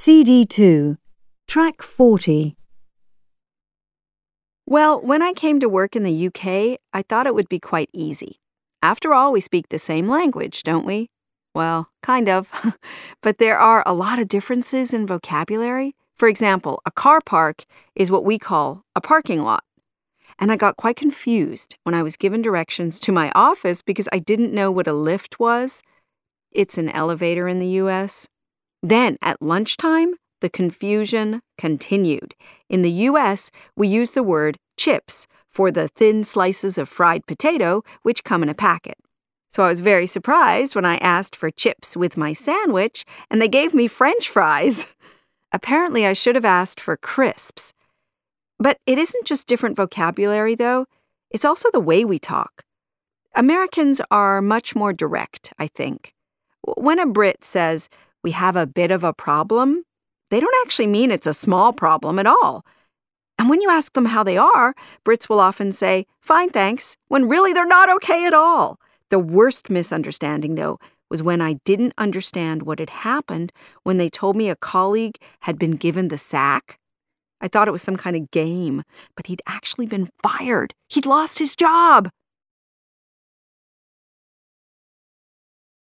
CD2, Track 40. Well, when I came to work in the UK, I thought it would be quite easy. After all, we speak the same language, don't we? Well, kind of. But there are a lot of differences in vocabulary. For example, a car park is what we call a parking lot. And I got quite confused when I was given directions to my office because I didn't know what a lift was. It's an elevator in the US. Then, at lunchtime, the confusion continued. In the US, we use the word chips for the thin slices of fried potato which come in a packet. So I was very surprised when I asked for chips with my sandwich, and they gave me French fries. Apparently, I should have asked for crisps. But it isn't just different vocabulary, though. It's also the way we talk. Americans are much more direct, I think. When a Brit says, "We have a bit of a problem," they don't actually mean it's a small problem at all. And when you ask them how they are, Brits will often say, "Fine, thanks," when really they're not okay at all. The worst misunderstanding, though, was when I didn't understand what had happened when they told me a colleague had been given the sack. I thought it was some kind of game, but he'd actually been fired. He'd lost his job.